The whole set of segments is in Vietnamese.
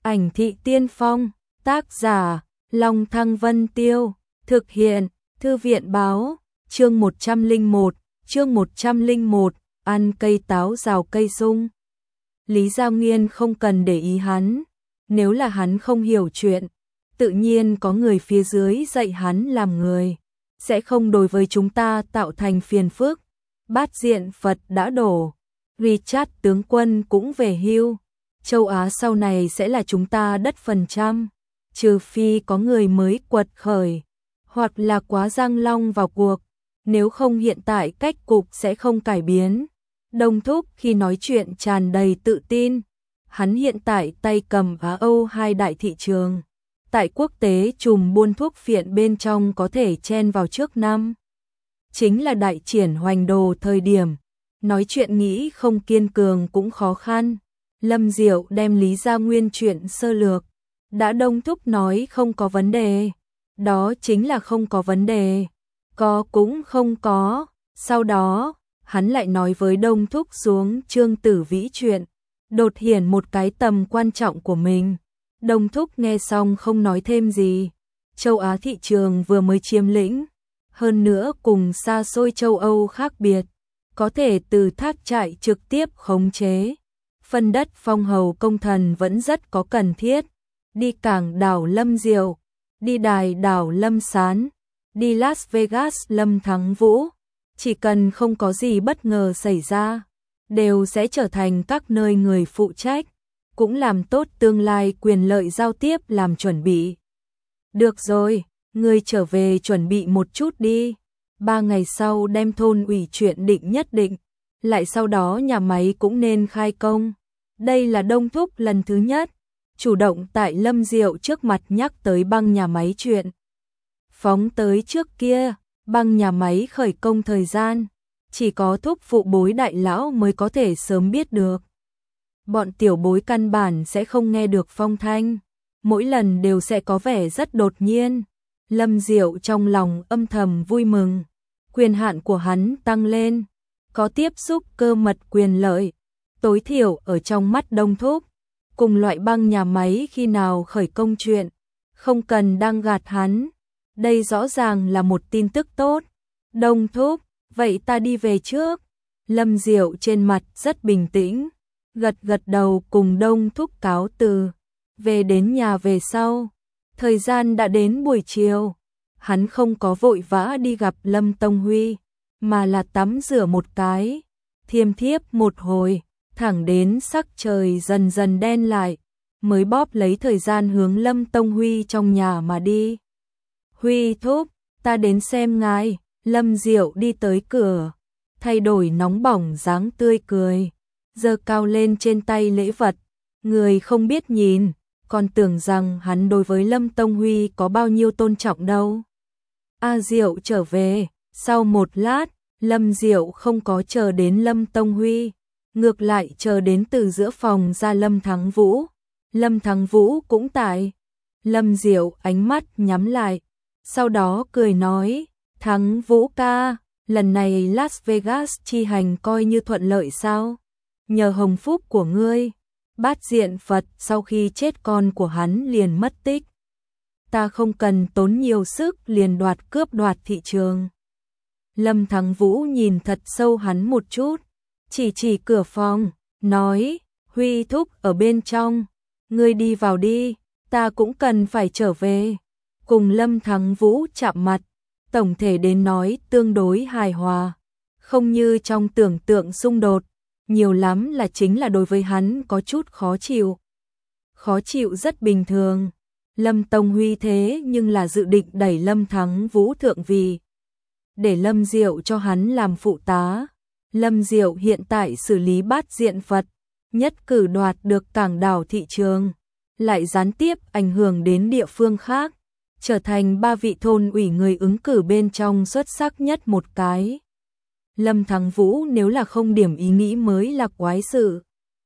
Ảnh thị tiên phong, tác giả, Long Thăng Vân Tiêu, thực hiện, Thư viện báo, chương 101, ăn cây táo rào cây sung. Lý Giao Nghiên không cần để ý hắn, nếu là hắn không hiểu chuyện, tự nhiên có người phía dưới dạy hắn làm người, sẽ không đối với chúng ta tạo thành phiền phức. Bát Diện Phật đã đổ, Richard tướng quân cũng về hưu, châu Á sau này sẽ là chúng ta đất phần trăm, trừ phi có người mới quật khởi, hoặc là quá Giang Long vào cuộc, nếu không hiện tại cách cục sẽ không cải biến. Đông Thúc khi nói chuyện tràn đầy tự tin, hắn hiện tại tay cầm Á Âu hai đại thị trường, tại quốc tế chùm buôn thuốc phiện bên trong có thể chen vào trước năm. Chính là đại triển hoành đồ thời điểm, nói chuyện nghĩ không kiên cường cũng khó khăn. Lâm Diệu đem Lý Gia Nguyên chuyện sơ lược, đã Đông Thúc nói không có vấn đề, đó chính là không có vấn đề, có cũng không có. Sau đó, hắn lại nói với Đông Thúc xuống Trương Tử Vĩ chuyện, đột hiển một cái tầm quan trọng của mình. Đông Thúc nghe xong không nói thêm gì, châu Á thị trường vừa mới chiếm lĩnh, hơn nữa cùng xa xôi châu Âu khác biệt, có thể từ thác trại trực tiếp khống chế. Phân đất phong hầu công thần vẫn rất có cần thiết, đi cảng đảo Lâm Diệu, đi đài đảo Lâm Sán, đi Las Vegas Lâm Thắng Vũ, chỉ cần không có gì bất ngờ xảy ra, đều sẽ trở thành các nơi người phụ trách, cũng làm tốt tương lai quyền lợi giao tiếp làm chuẩn bị. Được rồi, ngươi trở về chuẩn bị một chút đi, 3 ngày sau đem thôn ủy chuyện định nhất định, lại sau đó nhà máy cũng nên khai công. Đây là Đông Thúc lần thứ nhất chủ động tại Lâm Diệu trước mặt nhắc tới băng nhà máy chuyện. Phóng tới trước kia, băng nhà máy khởi công thời gian, chỉ có Thúc phụ bối đại lão mới có thể sớm biết được. Bọn tiểu bối căn bản sẽ không nghe được phong thanh, mỗi lần đều sẽ có vẻ rất đột nhiên. Lâm Diệu trong lòng âm thầm vui mừng, quyền hạn của hắn tăng lên, có tiếp xúc cơ mật quyền lợi, tối thiểu ở trong mắt Đông Thúc, cùng loại băng nhà máy khi nào khởi công chuyện, không cần đang gạt hắn, đây rõ ràng là một tin tức tốt. Đông Thúc, vậy ta đi về trước. Lâm Diệu trên mặt rất bình tĩnh, gật gật đầu cùng Đông Thúc cáo từ, về đến nhà về sau. Thời gian đã đến buổi chiều, hắn không có vội vã đi gặp Lâm Tông Huy, mà là tắm rửa một cái, thiêm thiếp một hồi, thẳng đến sắc trời dần dần đen lại, mới bóp lấy thời gian hướng Lâm Tông Huy trong nhà mà đi. Huy thúc, ta đến xem ngài. Lâm Diệu đi tới cửa, thay đổi nóng bỏng dáng tươi cười, giơ cao lên trên tay lễ vật, người không biết nhìn, còn tưởng rằng hắn đối với Lâm Tông Huy có bao nhiêu tôn trọng đâu. A Diệu trở về, sau một lát, Lâm Diệu không có chờ đến Lâm Tông Huy, ngược lại chờ đến từ giữa phòng ra Lâm Thắng Vũ. Lâm Thắng Vũ cũng tại. Lâm Diệu ánh mắt nhắm lại, sau đó cười nói, Thắng Vũ ca, lần này Las Vegas chi hành coi như thuận lợi sao? Nhờ hồng phúc của ngươi, Bát Diện Phật sau khi chết con của hắn liền mất tích. Ta không cần tốn nhiều sức liền cướp đoạt thị trường. Lâm Thắng Vũ nhìn thật sâu hắn một chút, chỉ cửa phòng, nói, Huy thúc ở bên trong, ngươi đi vào đi, ta cũng cần phải trở về. Cùng Lâm Thắng Vũ chạm mặt, tổng thể đến nói tương đối hài hòa, không như trong tưởng tượng xung đột, nhiều lắm là chính là đối với hắn có chút khó chịu. Khó chịu rất bình thường, Lâm Tông Huy thế nhưng là dự định đẩy Lâm Thắng Vũ thượng vị, để Lâm Diệu cho hắn làm phụ tá. Lâm Diệu hiện tại xử lý Bát Diện Phật, nhất cử đoạt được cảng đảo thị trường, lại gián tiếp ảnh hưởng đến địa phương khác, trở thành 3 vị thôn ủy người ứng cử bên trong xuất sắc nhất một cái. Lâm Thắng Vũ nếu là không điểm ý nghĩ mới là quái sự.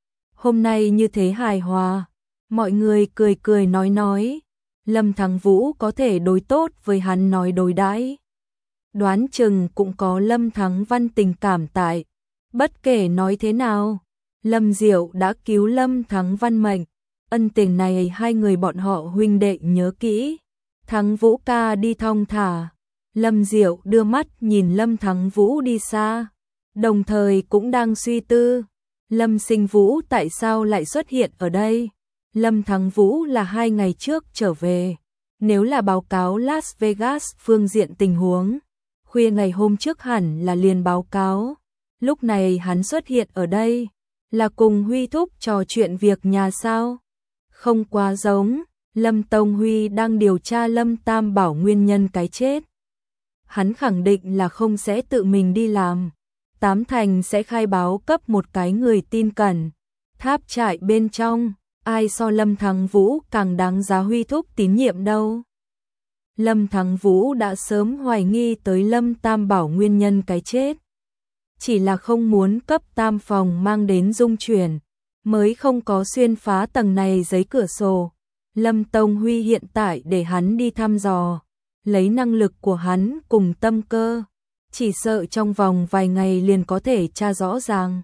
Hôm nay như thế hài hòa, mọi người cười cười nói, Lâm Thắng Vũ có thể đối tốt với hắn nói đối đãi. Đoán chừng cũng có Lâm Thắng Văn tình cảm tại, bất kể nói thế nào, Lâm Diệu đã cứu Lâm Thắng Văn mệnh, ân tình này hai người bọn họ huynh đệ nhớ kỹ. Thắng Vũ ca đi thong thả. Lâm Diệu đưa mắt nhìn Lâm Thắng Vũ đi xa, đồng thời cũng đang suy tư, Lâm Sinh Vũ tại sao lại xuất hiện ở đây? Lâm Thắng Vũ là 2 ngày trước trở về, nếu là báo cáo Las Vegas phương diện tình huống, khuya ngày hôm trước hẳn là liền báo cáo, lúc này hắn xuất hiện ở đây, là cùng Huy thúc trò chuyện việc nhà sao? Không quá giống, Lâm Tông Huy đang điều tra Lâm Tam Bảo nguyên nhân cái chết. Hắn khẳng định là không sẽ tự mình đi làm, 8 thành sẽ khai báo cấp một cái người tin cẩn. Tháp trại bên trong, ai so Lâm Thắng Vũ càng đáng giá Huy thúc tín nhiệm đâu. Lâm Thắng Vũ đã sớm hoài nghi tới Lâm Tam Bảo nguyên nhân cái chết. Chỉ là không muốn cấp tam phòng mang đến dung chuyển, mới không có xuyên phá tầng này giấy cửa sổ. Lâm Tông Huy hiện tại để hắn đi thăm dò, lấy năng lực của hắn cùng tâm cơ, chỉ sợ trong vòng vài ngày liền có thể tra rõ ràng.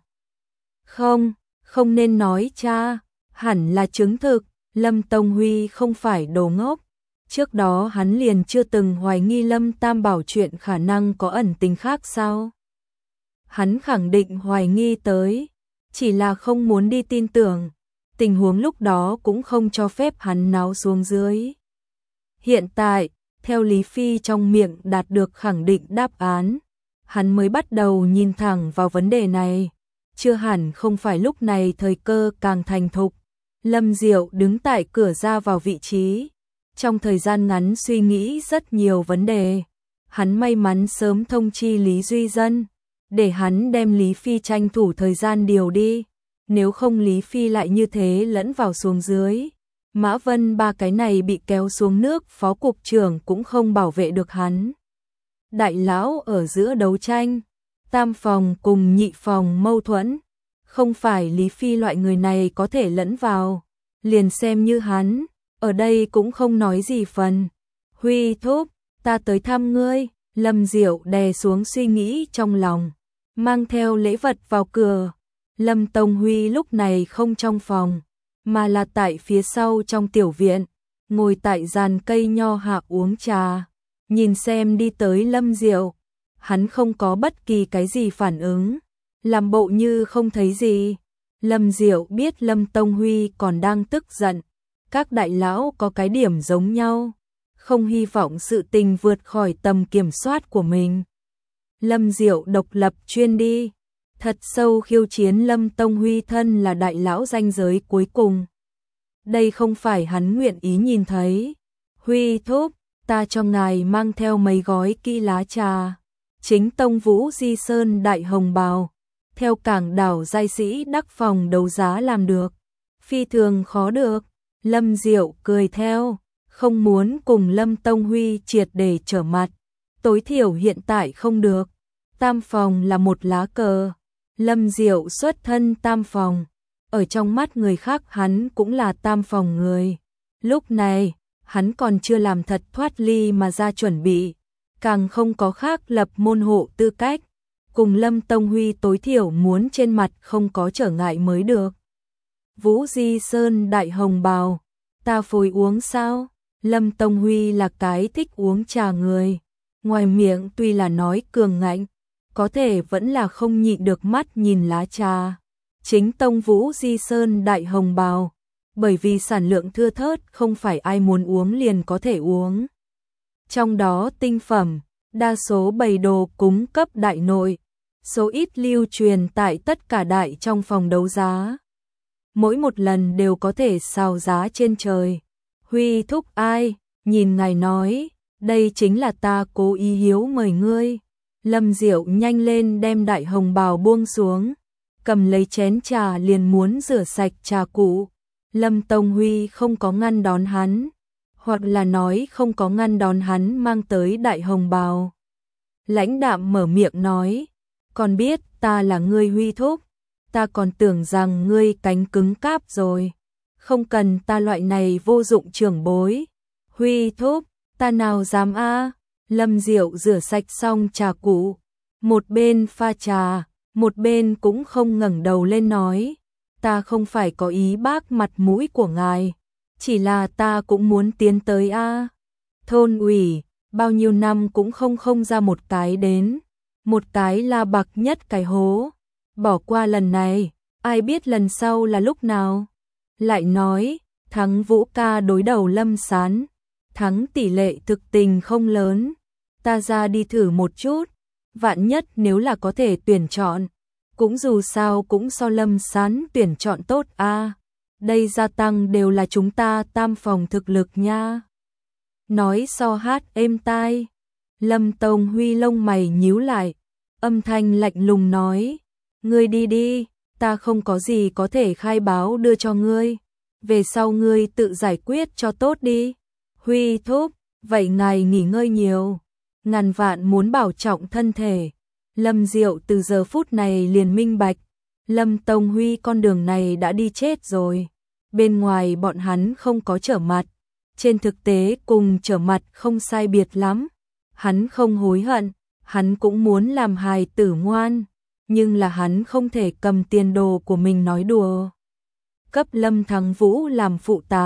Không nên nói tra, hẳn là chứng thực, Lâm Tông Huy không phải đồ ngốc. Trước đó hắn liền chưa từng hoài nghi Lâm Tam Bảo chuyện khả năng có ẩn tình khác sao? Hắn khẳng định hoài nghi tới, chỉ là không muốn đi tin tưởng, tình huống lúc đó cũng không cho phép hắn náo xuống dưới. Hiện tại, theo Lý Phi trong miệng đạt được khẳng định đáp án, hắn mới bắt đầu nhìn thẳng vào vấn đề này, chưa hẳn không phải lúc này thời cơ càng thành thục. Lâm Diệu đứng tại cửa ra vào vị trí, trong thời gian ngắn suy nghĩ rất nhiều vấn đề, hắn may mắn sớm thông chi Lý Duy Dân, để hắn đem Lý Phi tranh thủ thời gian điều đi, nếu không Lý Phi lại như thế lẫn vào xuống dưới. Mã Vân ba cái này bị kéo xuống nước, phó cục trưởng cũng không bảo vệ được hắn. Đại lão ở giữa đấu tranh, tam phòng cùng nhị phòng mâu thuẫn, không phải Lý Phi loại người này có thể lẫn vào, liền xem như hắn, ở đây cũng không nói gì phần. Huy thúc, ta tới thăm ngươi, Lâm Diệu đè xuống suy nghĩ trong lòng, mang theo lễ vật vào cửa. Lâm Tông Huy lúc này không trong phòng, mà là tại phía sau trong tiểu viện, ngồi tại giàn cây nho hạ uống trà, nhìn xem đi tới Lâm Diệu, hắn không có bất kỳ cái gì phản ứng, làm bộ như không thấy gì. Lâm Diệu biết Lâm Tông Huy còn đang tức giận, các đại lão có cái điểm giống nhau, không hy vọng sự tình vượt khỏi tầm kiểm soát của mình. Lâm Diệu độc lập chuyên đi, thật sâu khiêu chiến Lâm Tông Huy thân là đại lão ranh giới cuối cùng. Đây không phải hắn nguyện ý nhìn thấy. Huy thúc, ta cho ngài mang theo mấy gói kỹ lá trà. Chính tông Vũ Di Sơn đại hồng bào, theo cảng đảo giai sĩ đắc phòng đấu giá làm được. Phi thường khó được. Lâm Diệu cười theo, không muốn cùng Lâm Tông Huy triệt để trở mặt. Tối thiểu hiện tại không được. Tam phòng là một lá cờ. Lâm Diệu xuất thân tam phòng, ở trong mắt người khác hắn cũng là tam phòng người. Lúc này, hắn còn chưa làm thật thoát ly mà ra chuẩn bị, càng không có khác lập môn hộ tư cách. Cùng Lâm Tông Huy tối thiểu muốn trên mặt không có trở ngại mới được. Vũ Di Sơn đại hồng bào, ta phối uống sao? Lâm Tông Huy là cái thích uống trà người, ngoài miệng tuy là nói cường ngạnh, có thể vẫn là không nhịn được mắt nhìn lá trà. Chính tông Vũ Di Sơn đại hồng bào, bởi vì sản lượng thưa thớt không phải ai muốn uống liền có thể uống. Trong đó tinh phẩm, đa số bày đồ cúng cấp đại nội, số ít lưu truyền tại tất cả đại trong phòng đấu giá. Mỗi một lần đều có thể xào giá trên trời. Huy thúc ai, nhìn ngài nói, đây chính là ta cố ý hiếu mời ngươi. Lâm Diệu nhanh lên đem đại hồng bào buông xuống, cầm lấy chén trà liền muốn rửa sạch trà cũ. Lâm Tông Huy không có ngăn đón hắn, hoặc là nói không có ngăn đón hắn mang tới đại hồng bào. Lãnh đạm mở miệng nói, còn biết ta là ngươi Huy thúc, ta còn tưởng rằng ngươi cánh cứng cáp rồi, không cần ta loại này vô dụng trưởng bối. Huy thúc, ta nào dám a. Lâm Diệu rửa sạch xong trà cũ, một bên pha trà, một bên cũng không ngẩng đầu lên nói, ta không phải có ý bác mặt mũi của ngài, chỉ là ta cũng muốn tiến tới a. Thôn ủy, bao nhiêu năm cũng không ra một cái đến, một cái là bạc nhất cái hố, bỏ qua lần này, ai biết lần sau là lúc nào. Lại nói, thắng Vũ ca đối đầu Lâm Sán, thắng tỷ lệ thực tình không lớn, ta ra đi thử một chút, vạn nhất nếu là có thể tuyển chọn, cũng dù sao cũng so Lâm Sán tuyển chọn tốt a. Đây gia tăng đều là chúng ta tam phòng thực lực nha. Nói so hát êm tai, Lâm Tông Huy lông mày nhíu lại, âm thanh lạnh lùng nói, ngươi đi đi, ta không có gì có thể khai báo đưa cho ngươi, về sau ngươi tự giải quyết cho tốt đi. Huy thúc, vậy ngài nghỉ ngơi nhiều, ngàn vạn muốn bảo trọng thân thể. Lâm Diệu từ giờ phút này liền minh bạch, Lâm Tông Huy con đường này đã đi chết rồi, bên ngoài bọn hắn không có trở mặt, trên thực tế cùng trở mặt không sai biệt lắm, hắn không hối hận, hắn cũng muốn làm hài tử ngoan, nhưng là hắn không thể cầm tiền đồ của mình nói đùa. Cấp Lâm Thắng Vũ làm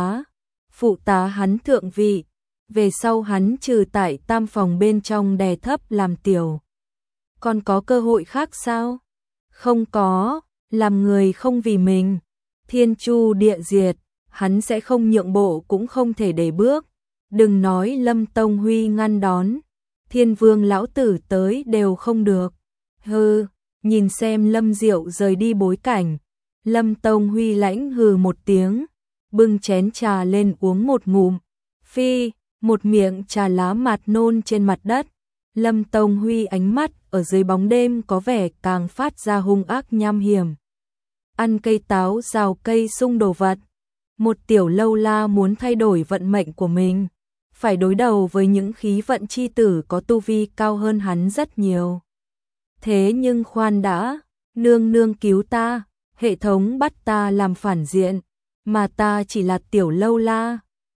phụ tá hắn thượng vị, về sau hắn trừ tại tam phòng bên trong đè thấp làm tiểu. Còn có cơ hội khác sao? Không có, làm người không vì mình, thiên chu địa diệt, hắn sẽ không nhượng bộ cũng không thể để bước. Đừng nói Lâm Tông Huy ngăn đón, Thiên Vương lão tử tới đều không được. Hừ, nhìn xem Lâm Diệu rời đi bối cảnh, Lâm Tông Huy lãnh hừ một tiếng, bưng chén trà lên uống một ngụm, phi, một miệng trà lá mạt nôn trên mặt đất. Lâm Tông Huy ánh mắt ở dưới bóng đêm có vẻ càng phát ra hung ác nham hiểm. Ăn cây táo rào cây sung đồ vật. Một tiểu lâu la muốn thay đổi vận mệnh của mình, phải đối đầu với những khí vận chi tử có tu vi cao hơn hắn rất nhiều. Thế nhưng khoan đã, nương nương cứu ta, hệ thống bắt ta làm phản diện, mà ta chỉ là tiểu lâu la,